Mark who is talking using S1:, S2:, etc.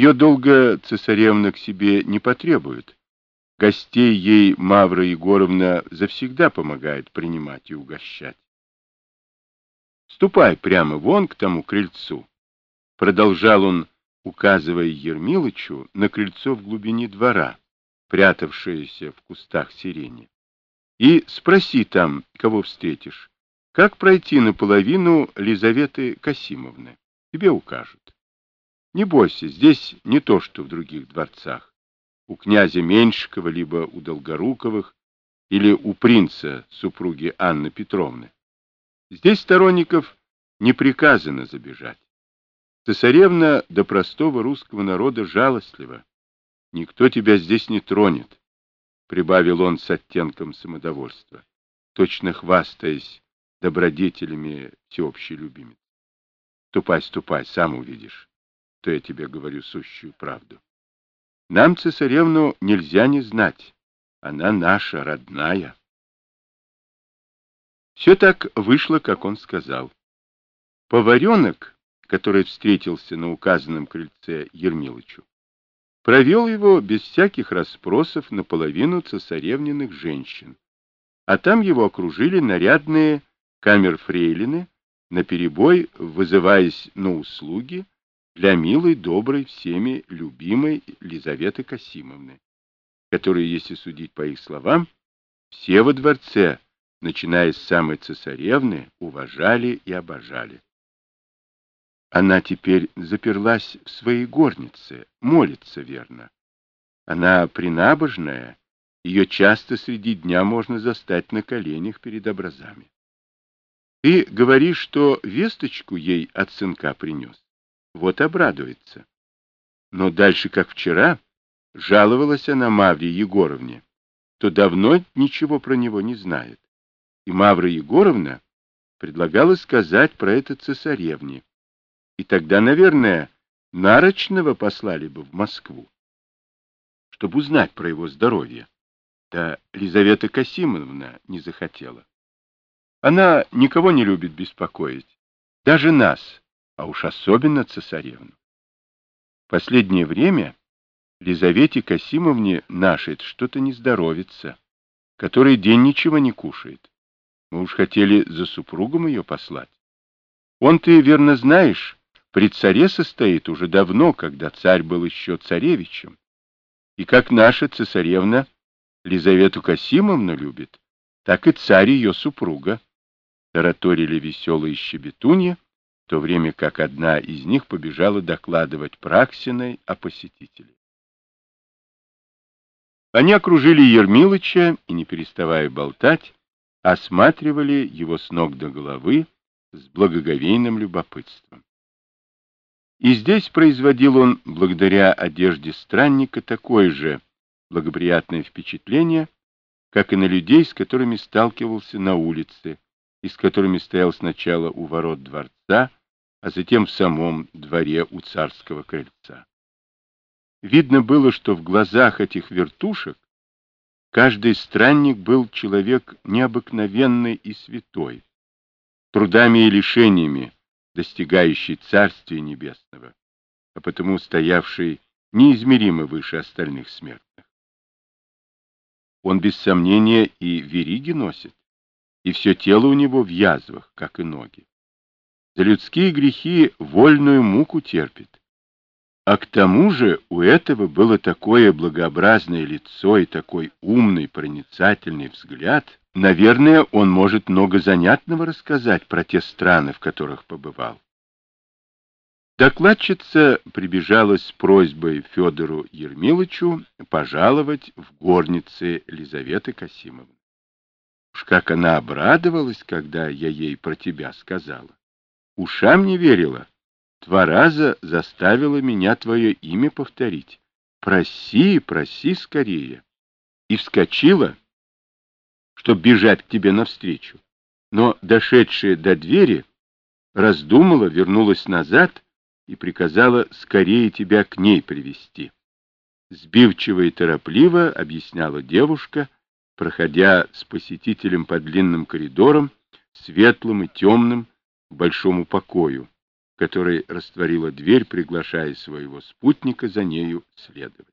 S1: Ее долго цесаревна к себе не потребует. Гостей ей Мавра Егоровна завсегда помогает принимать и угощать. Ступай прямо вон к тому крыльцу, продолжал он, указывая Ермилычу на крыльцо в глубине двора, прятавшееся в кустах сирени, и спроси там, кого встретишь, как пройти наполовину Лизаветы Касимовны. Тебе укажут. Не бойся, здесь не то, что в других дворцах. У князя Меньшикова, либо у Долгоруковых, или у принца, супруги Анны Петровны. Здесь сторонников не приказано забежать. Цесаревна до простого русского народа жалостлива. Никто тебя здесь не тронет, — прибавил он с оттенком самодовольства, точно хвастаясь добродетелями всеобщей любимец. Ступай, ступай, сам увидишь, то я тебе говорю сущую правду. Нам цесаревну нельзя не знать. Она наша, родная. Все так вышло, как он сказал. Поваренок, который встретился на указанном крыльце Ермилычу, провел его без всяких расспросов наполовину цесаревниных женщин, а там его окружили нарядные камерфрейлины, наперебой вызываясь на услуги для милой, доброй, всеми любимой Лизаветы Касимовны, которую, если судить по их словам, все во дворце, начиная с самой цесаревны, уважали и обожали. Она теперь заперлась в своей горнице, молится верно. Она пренабожная, ее часто среди дня можно застать на коленях перед образами. Ты говоришь, что весточку ей от сынка принес. Вот обрадуется. Но дальше, как вчера, жаловалась она Мавре Егоровне, что давно ничего про него не знает. И Мавра Егоровна предлагала сказать про это цесаревне. И тогда, наверное, Нарочного послали бы в Москву, чтобы узнать про его здоровье. Да Лизавета Касимовна не захотела. Она никого не любит беспокоить, даже нас, а уж особенно цесаревну. В последнее время Лизавете Касимовне нашей что-то не здоровится, который день ничего не кушает. Мы уж хотели за супругом ее послать. Он, ты верно знаешь, при царе состоит уже давно, когда царь был еще царевичем. И как наша цесаревна Лизавету Касимовну любит, так и царь ее супруга. Тараторили веселые щебетунья, в то время как одна из них побежала докладывать Праксиной о посетителе. Они окружили Ермилыча и, не переставая болтать, осматривали его с ног до головы с благоговейным любопытством. И здесь производил он, благодаря одежде странника, такое же благоприятное впечатление, как и на людей, с которыми сталкивался на улице, и с которыми стоял сначала у ворот дворца, а затем в самом дворе у царского крыльца. Видно было, что в глазах этих вертушек каждый странник был человек необыкновенный и святой, трудами и лишениями достигающий Царствия Небесного, а потому стоявший неизмеримо выше остальных смертных. Он без сомнения и вериги носит, и все тело у него в язвах, как и ноги. За людские грехи вольную муку терпит. А к тому же у этого было такое благообразное лицо и такой умный, проницательный взгляд. Наверное, он может много занятного рассказать про те страны, в которых побывал. Докладчица прибежала с просьбой Федору Ермилычу пожаловать в горнице Лизаветы Касимовны. Уж как она обрадовалась, когда я ей про тебя сказала. Ушам не верила. 2 раза заставила меня твое имя повторить. Проси, проси скорее. И вскочила, чтоб бежать к тебе навстречу. Но, дошедшая до двери, раздумала, вернулась назад и приказала скорее тебя к ней привести. Сбивчиво и торопливо объясняла девушка, проходя с посетителем по длинным коридорам, светлым и темным, к большому покою, которой растворила дверь, приглашая своего спутника за нею следовать.